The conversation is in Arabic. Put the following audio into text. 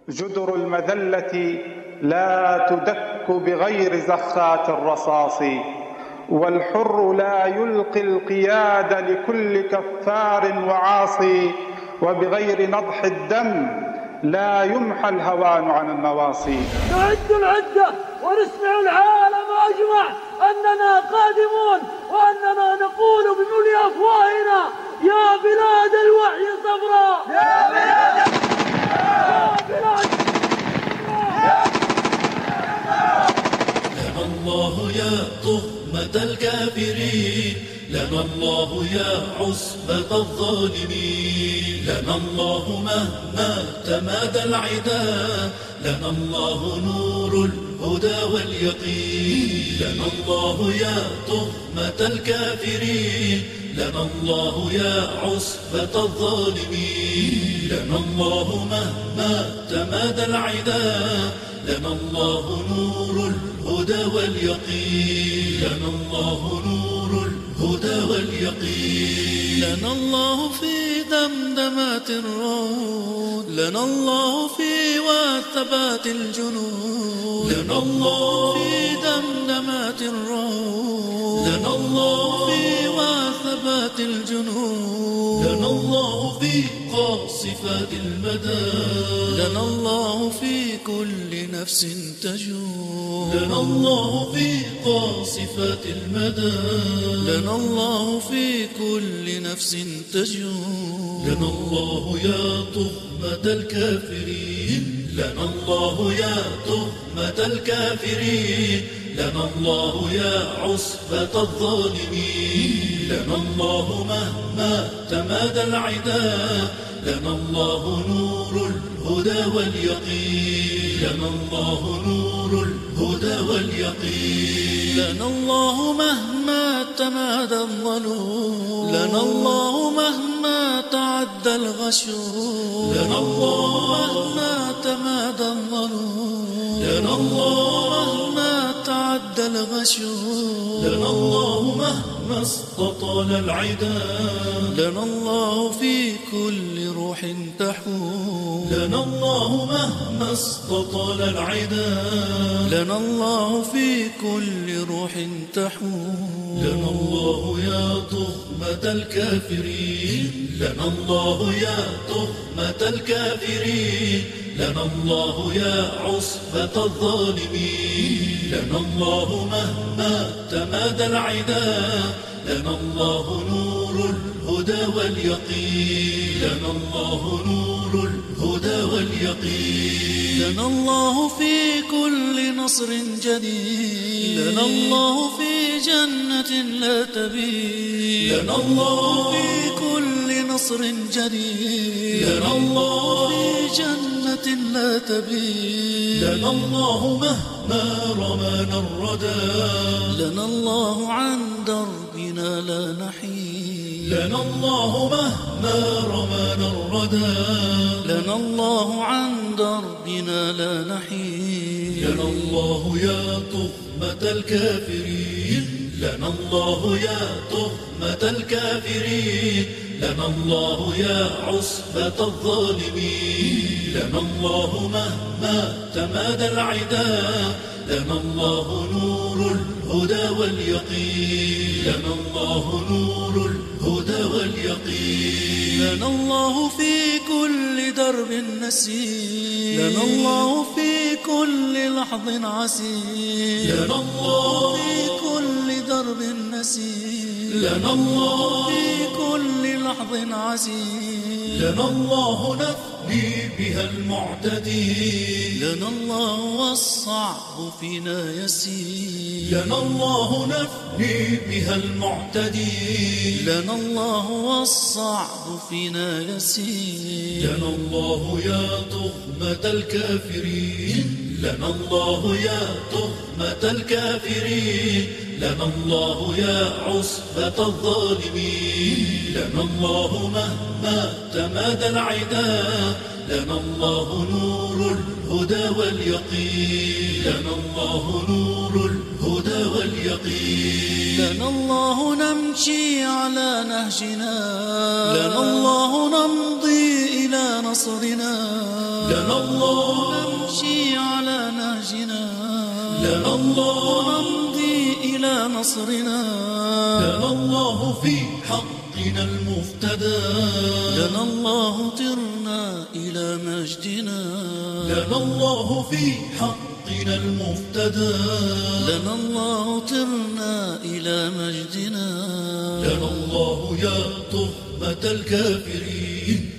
جدر المذلة لا تدك بغير زخات الرصاص، والحر لا يلقي القياد لكل كفار وعاصي، وبغير نضح الدم لا يمحى الهوان عن النواصي. نعد العدة ونسمع العالم أجمع أننا قادمون، وأننا نقول بملء أفواهنا: يا بلاد الوحي صبرا، يا بلاد لنا الله يا تهمة الكافرين، لنا الله يا عصبة الظالمين، لنا الله مهما تمادى العدا، لنا الله نور الهدى واليقين، لنا الله يا تهمة الكافرين، لنا الله يا عصبة الظالمين، لنا الله مهما تمادى العدا، لنا الله نور الهدى واليقين، لنا الله نور الهدى واليقين، لنا الله في دمدمات الرعود، لنا الله في وثبات الجنود، لنا الله في دمدمات الرعود، لنا الله في وثبات الجنود، لنا الله في قاصفات المدى، لنا الله في كل نفس تجود، لنا الله في قاصفات المدى، لنا الله في كل نفس تجود، لنا الله يا تهمة الكافرين، لنا الله يا تهمة الكافرين، لنا الله يا عصبة الظالمين، لنا الله مهما تمادى العدا، لنا الله نور الهدى واليقين، لنا الله نور الهدى واليقين، لنا الله مهما تمادى الظلوم، لنا الله مهما تعدى الغشوم، لنا الله مهما تمادى الظلوم، لنا الله مهما تعدى الغشوم، لنا الله مهما استطال العدا، لنا الله في كل روح تحوم، لنا الله مهما استطال العدا، لنا الله في كل روح تحوم، لنا الله يا تهمة الكافرين، لنا الله يا تهمة الكافرين، لنا الله يا عصبة الظالمين، لنا الله مهما تمادى العدا، لنا الله نور الهدى واليقين، لنا الله نور الهدى واليقين، لنا الله في كل نصر جديد، لنا الله في جنة لا تبيد، لنا الله في كل نصر جديد، لنا الله في جنة لا تبيد، لنا الله مهما رمانا الردى، لنا الله عن دربنا لا نحيد، لنا الله مهما رمانا الردى، لنا الله عن دربنا لا نحيد، لنا الله يا تهمة الكافرين، لنا الله يا تهمة الكافرين، لنا الله يا عصبة الظالمين، لنا الله مهما تمادى العدا، لنا الله نور الهدى واليقين، لنا الله نور الهدى واليقين، لنا الله في كل درب نسير، لنا الله في كل لحظ عسير، لنا الله في كل درب نسير، لنا الله في كل لحظ عسير، لنا الله نفدي بها المعتدين، لنا الله والصعب فينا يسير، لنا الله نفدي بها المعتدين، لنا الله والصعب فينا يسير، لنا الله يا تهمة الكافرين، لنا الله يا تهمة الكافرين، لنا الله يا عصبة الظالمين، لنا الله مهما تمادى العدا، لنا الله نور الهدى واليقين، لنا الله نور الهدى واليقين، لنا الله نمشي على نهجنا، لنا الله نمضي إلى نصرنا، لنا الله نمشي على نهجنا، لنا الله نمضي إلى نصرنا، لنا الله في حقنا المفتدى، لنا الله طرنا إلى مجدنا، لنا الله في حقنا المفتدى، لنا الله طرنا إلى مجدنا، لنا الله يا تهمة الكافرين.